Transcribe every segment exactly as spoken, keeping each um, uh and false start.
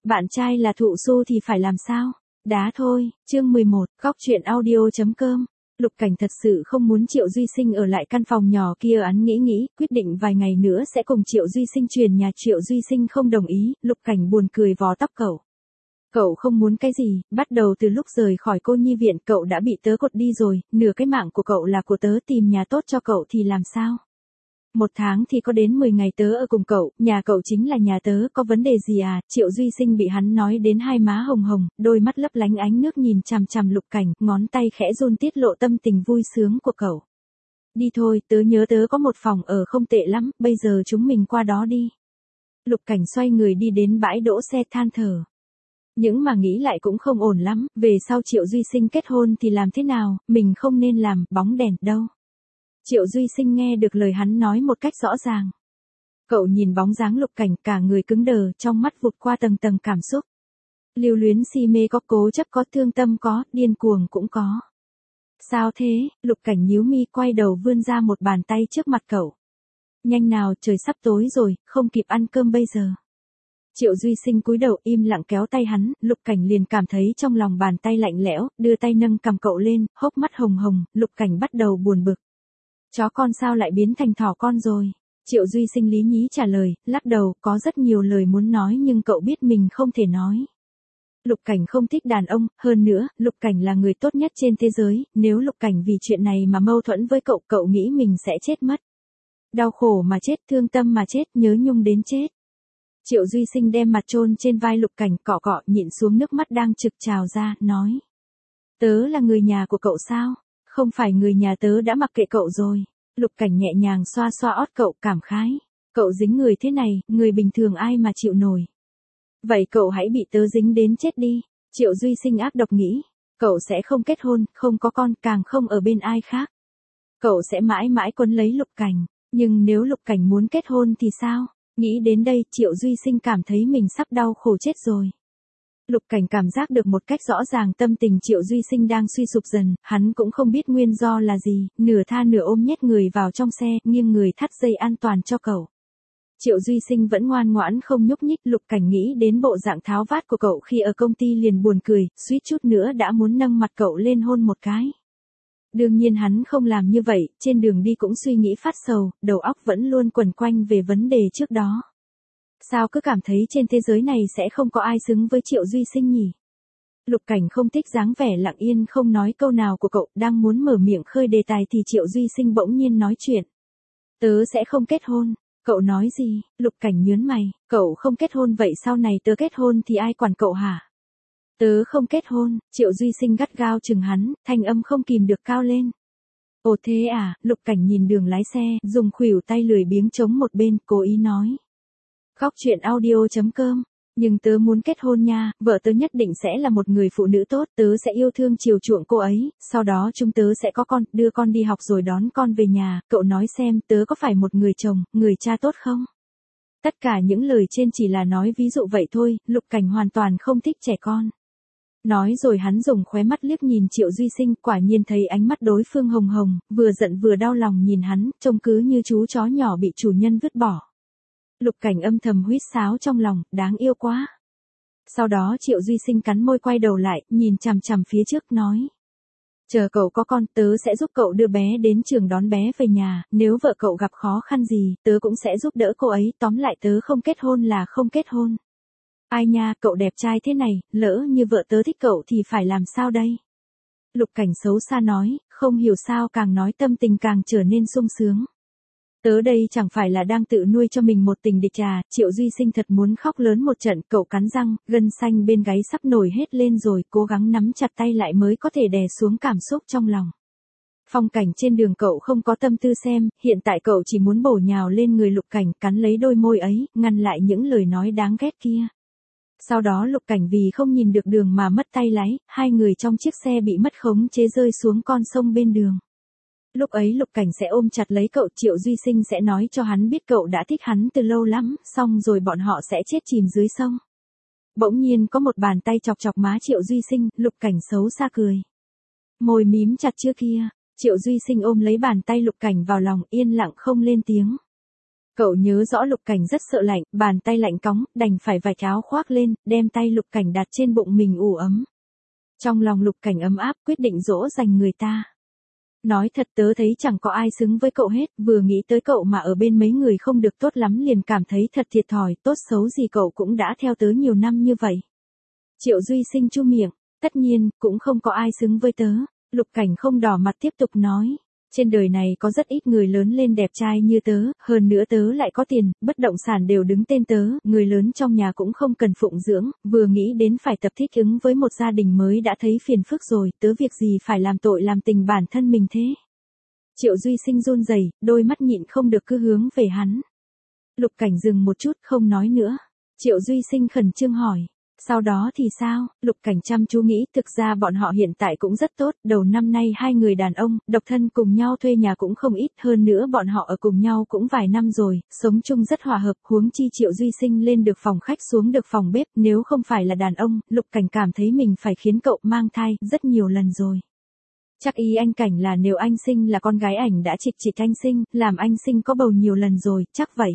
Bạn trai là thụ su thì phải làm sao? Đá thôi, chương mười một, góc truyện audio.com. Lục Cảnh thật sự không muốn Triệu Duy Sinh ở lại căn phòng nhỏ kia, hắn nghĩ nghĩ, quyết định vài ngày nữa sẽ cùng Triệu Duy Sinh chuyển nhà. Triệu Duy Sinh không đồng ý, Lục Cảnh buồn cười vò tóc cậu. Cậu không muốn cái gì, bắt đầu từ lúc rời khỏi cô nhi viện cậu đã bị tớ cột đi rồi, nửa cái mạng của cậu là của tớ, tìm nhà tốt cho cậu thì làm sao? Một tháng thì có đến mười ngày tớ ở cùng cậu, nhà cậu chính là nhà tớ, có vấn đề gì à? Triệu Duy Sinh bị hắn nói đến hai má hồng hồng, đôi mắt lấp lánh ánh nước nhìn chằm chằm Lục Cảnh, ngón tay khẽ run tiết lộ tâm tình vui sướng của cậu. Đi thôi, tớ nhớ tớ có một phòng ở không tệ lắm, bây giờ chúng mình qua đó đi. Lục Cảnh xoay người đi đến bãi đỗ xe than thở. Nhưng mà nghĩ lại cũng không ổn lắm, về sau Triệu Duy Sinh kết hôn thì làm thế nào, mình không nên làm, bóng đèn, đâu. Triệu Duy Sinh nghe được lời hắn nói một cách rõ ràng. Cậu nhìn bóng dáng Lục Cảnh, cả người cứng đờ, trong mắt vụt qua tầng tầng cảm xúc. Lưu luyến si mê có, cố chấp có, thương tâm có, điên cuồng cũng có. Sao thế? Lục Cảnh nhíu mi, quay đầu vươn ra một bàn tay trước mặt cậu. Nhanh nào, trời sắp tối rồi, không kịp ăn cơm bây giờ. Triệu Duy Sinh cúi đầu im lặng kéo tay hắn, Lục Cảnh liền cảm thấy trong lòng bàn tay lạnh lẽo, đưa tay nâng cằm cậu lên, hốc mắt hồng hồng, Lục Cảnh bắt đầu buồn bực. Chó con sao lại biến thành thỏ con rồi? Triệu Duy Sinh lý nhí trả lời, lắc đầu, có rất nhiều lời muốn nói nhưng cậu biết mình không thể nói. Lục Cảnh không thích đàn ông, hơn nữa, Lục Cảnh là người tốt nhất trên thế giới, nếu Lục Cảnh vì chuyện này mà mâu thuẫn với cậu, cậu nghĩ mình sẽ chết mất. Đau khổ mà chết, thương tâm mà chết, nhớ nhung đến chết. Triệu Duy Sinh đem mặt chôn trên vai Lục Cảnh, cọ cọ, nhịn xuống nước mắt đang trực trào ra, nói. Tớ là người nhà của cậu sao? Không phải người nhà tớ đã mặc kệ cậu rồi. Lục Cảnh nhẹ nhàng xoa xoa ót cậu, cảm khái. Cậu dính người thế này, người bình thường ai mà chịu nổi. Vậy cậu hãy bị tớ dính đến chết đi. Triệu Duy Sinh ác độc nghĩ. Cậu sẽ không kết hôn, không có con, càng không ở bên ai khác. Cậu sẽ mãi mãi quấn lấy Lục Cảnh. Nhưng nếu Lục Cảnh muốn kết hôn thì sao? Nghĩ đến đây, Triệu Duy Sinh cảm thấy mình sắp đau khổ chết rồi. Lục Cảnh cảm giác được một cách rõ ràng tâm tình Triệu Duy Sinh đang suy sụp dần, hắn cũng không biết nguyên do là gì, nửa tha nửa ôm nhét người vào trong xe, nghiêng người thắt dây an toàn cho cậu. Triệu Duy Sinh vẫn ngoan ngoãn không nhúc nhích, Lục Cảnh nghĩ đến bộ dạng tháo vát của cậu khi ở công ty liền buồn cười, suýt chút nữa đã muốn nâng mặt cậu lên hôn một cái. Đương nhiên hắn không làm như vậy, trên đường đi cũng suy nghĩ phát sầu, đầu óc vẫn luôn quẩn quanh về vấn đề trước đó. Sao cứ cảm thấy trên thế giới này sẽ không có ai xứng với Triệu Duy Sinh nhỉ? Lục Cảnh không thích dáng vẻ lặng yên không nói câu nào của cậu, đang muốn mở miệng khơi đề tài thì Triệu Duy Sinh bỗng nhiên nói chuyện. Tớ sẽ không kết hôn. Cậu nói gì? Lục Cảnh nhớn mày, cậu không kết hôn vậy sau này tớ kết hôn thì ai quản cậu hả? Tớ không kết hôn, Triệu Duy Sinh gắt gao chừng hắn, thanh âm không kìm được cao lên. Ồ thế à? Lục Cảnh nhìn đường lái xe, dùng khuỷu tay lười biếng chống một bên, cố ý nói. Góc truyện audio.com. Nhưng tớ muốn kết hôn nha, vợ tớ nhất định sẽ là một người phụ nữ tốt, tớ sẽ yêu thương chiều chuộng cô ấy, sau đó chúng tớ sẽ có con, đưa con đi học rồi đón con về nhà, cậu nói xem tớ có phải một người chồng, người cha tốt không? Tất cả những lời trên chỉ là nói ví dụ vậy thôi, Lục Cảnh hoàn toàn không thích trẻ con. Nói rồi hắn dùng khóe mắt liếc nhìn Triệu Duy Sinh, quả nhiên thấy ánh mắt đối phương hồng hồng, vừa giận vừa đau lòng nhìn hắn, trông cứ như chú chó nhỏ bị chủ nhân vứt bỏ. Lục Cảnh âm thầm huýt sáo trong lòng, đáng yêu quá. Sau đó Triệu Duy Sinh cắn môi quay đầu lại, nhìn chằm chằm phía trước nói. Chờ cậu có con, tớ sẽ giúp cậu đưa bé đến trường đón bé về nhà, nếu vợ cậu gặp khó khăn gì, tớ cũng sẽ giúp đỡ cô ấy, tóm lại tớ không kết hôn là không kết hôn. Ai nha, cậu đẹp trai thế này, lỡ như vợ tớ thích cậu thì phải làm sao đây? Lục Cảnh xấu xa nói, không hiểu sao càng nói tâm tình càng trở nên sung sướng. Tớ đây chẳng phải là đang tự nuôi cho mình một tình địch à? Triệu Duy Sinh thật muốn khóc lớn một trận, cậu cắn răng, gân xanh bên gáy sắp nổi hết lên rồi, cố gắng nắm chặt tay lại mới có thể đè xuống cảm xúc trong lòng. Phong cảnh trên đường cậu không có tâm tư xem, hiện tại cậu chỉ muốn bổ nhào lên người Lục Cảnh, cắn lấy đôi môi ấy, ngăn lại những lời nói đáng ghét kia. Sau đó Lục Cảnh vì không nhìn được đường mà mất tay lái, hai người trong chiếc xe bị mất khống chế rơi xuống con sông bên đường. Lúc ấy Lục Cảnh sẽ ôm chặt lấy cậu, Triệu Duy Sinh sẽ nói cho hắn biết cậu đã thích hắn từ lâu lắm, xong rồi bọn họ sẽ chết chìm dưới sông. Bỗng nhiên có một bàn tay chọc chọc má Triệu Duy Sinh, Lục Cảnh xấu xa cười. Môi mím chặt chưa kia, Triệu Duy Sinh ôm lấy bàn tay Lục Cảnh vào lòng, yên lặng không lên tiếng. Cậu nhớ rõ Lục Cảnh rất sợ lạnh, bàn tay lạnh cóng, đành phải vạch áo khoác lên, đem tay Lục Cảnh đặt trên bụng mình ủ ấm. Trong lòng Lục Cảnh ấm áp, quyết định dỗ dành người ta. Nói thật tớ thấy chẳng có ai xứng với cậu hết, vừa nghĩ tới cậu mà ở bên mấy người không được tốt lắm liền cảm thấy thật thiệt thòi, tốt xấu gì cậu cũng đã theo tớ nhiều năm như vậy. Triệu Duy Sinh chu miệng, tất nhiên, cũng không có ai xứng với tớ. Lục Cảnh không đỏ mặt tiếp tục nói. Trên đời này có rất ít người lớn lên đẹp trai như tớ, hơn nữa tớ lại có tiền, bất động sản đều đứng tên tớ, người lớn trong nhà cũng không cần phụng dưỡng, vừa nghĩ đến phải tập thích ứng với một gia đình mới đã thấy phiền phức rồi, tớ việc gì phải làm tội làm tình bản thân mình thế. Triệu Duy Sinh run rẩy, đôi mắt nhịn không được cứ hướng về hắn. Lục Cảnh dừng một chút không nói nữa. Triệu Duy Sinh khẩn trương hỏi. Sau đó thì sao? Lục Cảnh chăm chú nghĩ, thực ra bọn họ hiện tại cũng rất tốt, đầu năm nay hai người đàn ông, độc thân cùng nhau thuê nhà cũng không ít, hơn nữa bọn họ ở cùng nhau cũng vài năm rồi, sống chung rất hòa hợp, huống chi Triệu Duy Sinh lên được phòng khách xuống được phòng bếp, nếu không phải là đàn ông, Lục Cảnh cảm thấy mình phải khiến cậu mang thai, rất nhiều lần rồi. Chắc ý anh Cảnh là nếu anh sinh là con gái ảnh đã chịch chịch anh sinh, làm anh sinh có bầu nhiều lần rồi, chắc vậy.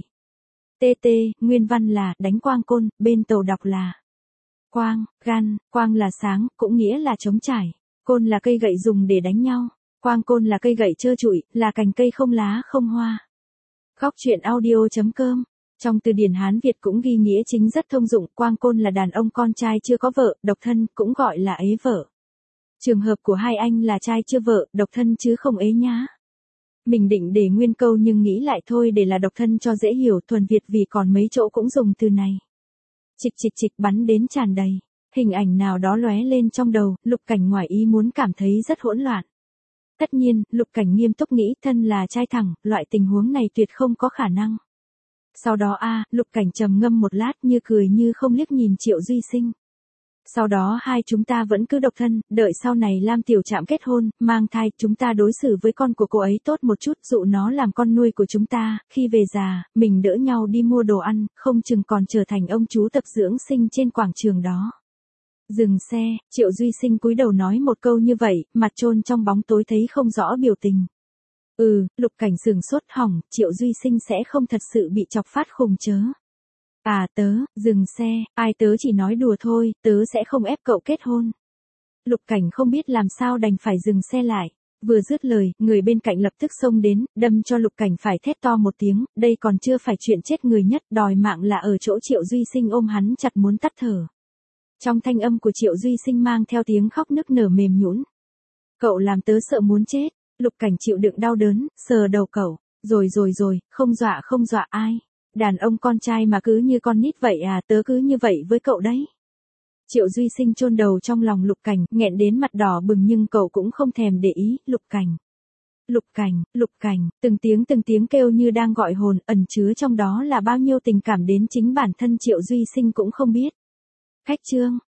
tê tê, nguyên văn là, đánh quang côn, bên tàu đọc là. Quang, gan, quang là sáng, cũng nghĩa là trống trải. Côn là cây gậy dùng để đánh nhau. Quang côn là cây gậy trơ trụi, là cành cây không lá không hoa. Góc truyện audio chấm com. Trong từ điển Hán Việt cũng ghi nghĩa chính rất thông dụng, quang côn là đàn ông con trai chưa có vợ, độc thân, cũng gọi là ế vợ. Trường hợp của hai anh là trai chưa vợ, độc thân chứ không ế nhá. Mình định để nguyên câu nhưng nghĩ lại thôi để là độc thân cho dễ hiểu, thuần Việt vì còn mấy chỗ cũng dùng từ này. Chịch chịch chịch bắn đến tràn đầy. Hình ảnh nào đó lóe lên trong đầu, Lục Cảnh ngoài ý muốn cảm thấy rất hỗn loạn. Tất nhiên, Lục Cảnh nghiêm túc nghĩ thân là trai thẳng, loại tình huống này tuyệt không có khả năng. Sau đó a, Lục Cảnh trầm ngâm một lát như cười như không liếc nhìn Triệu Duy Sinh. Sau đó hai chúng ta vẫn cứ độc thân, đợi sau này Lam Tiểu Trạm kết hôn, mang thai, chúng ta đối xử với con của cô ấy tốt một chút, dụ nó làm con nuôi của chúng ta, khi về già, mình đỡ nhau đi mua đồ ăn, không chừng còn trở thành ông chú tập dưỡng sinh trên quảng trường đó. Dừng xe, Triệu Duy Sinh cúi đầu nói một câu như vậy, mặt chôn trong bóng tối thấy không rõ biểu tình. Ừ, Lục Cảnh sừng sốt hỏng, Triệu Duy Sinh sẽ không thật sự bị chọc phát khùng chớ. À tớ, dừng xe, ai tớ chỉ nói đùa thôi, tớ sẽ không ép cậu kết hôn. Lục Cảnh không biết làm sao đành phải dừng xe lại. Vừa dứt lời, người bên cạnh lập tức xông đến, đâm cho Lục Cảnh phải thét to một tiếng, đây còn chưa phải chuyện chết người nhất, đòi mạng là ở chỗ Triệu Duy Sinh ôm hắn chặt muốn tắt thở. Trong thanh âm của Triệu Duy Sinh mang theo tiếng khóc nức nở mềm nhũn. Cậu làm tớ sợ muốn chết. Lục Cảnh chịu đựng đau đớn, sờ đầu cậu. Rồi rồi rồi, không dọa không dọa ai. Đàn ông con trai mà cứ như con nít vậy à, tớ cứ như vậy với cậu đấy. Triệu Duy Sinh chôn đầu trong lòng Lục Cảnh, nghẹn đến mặt đỏ bừng nhưng cậu cũng không thèm để ý, Lục Cảnh. Lục Cảnh, Lục Cảnh, từng tiếng từng tiếng kêu như đang gọi hồn, ẩn chứa trong đó là bao nhiêu tình cảm đến chính bản thân Triệu Duy Sinh cũng không biết. Khách trương,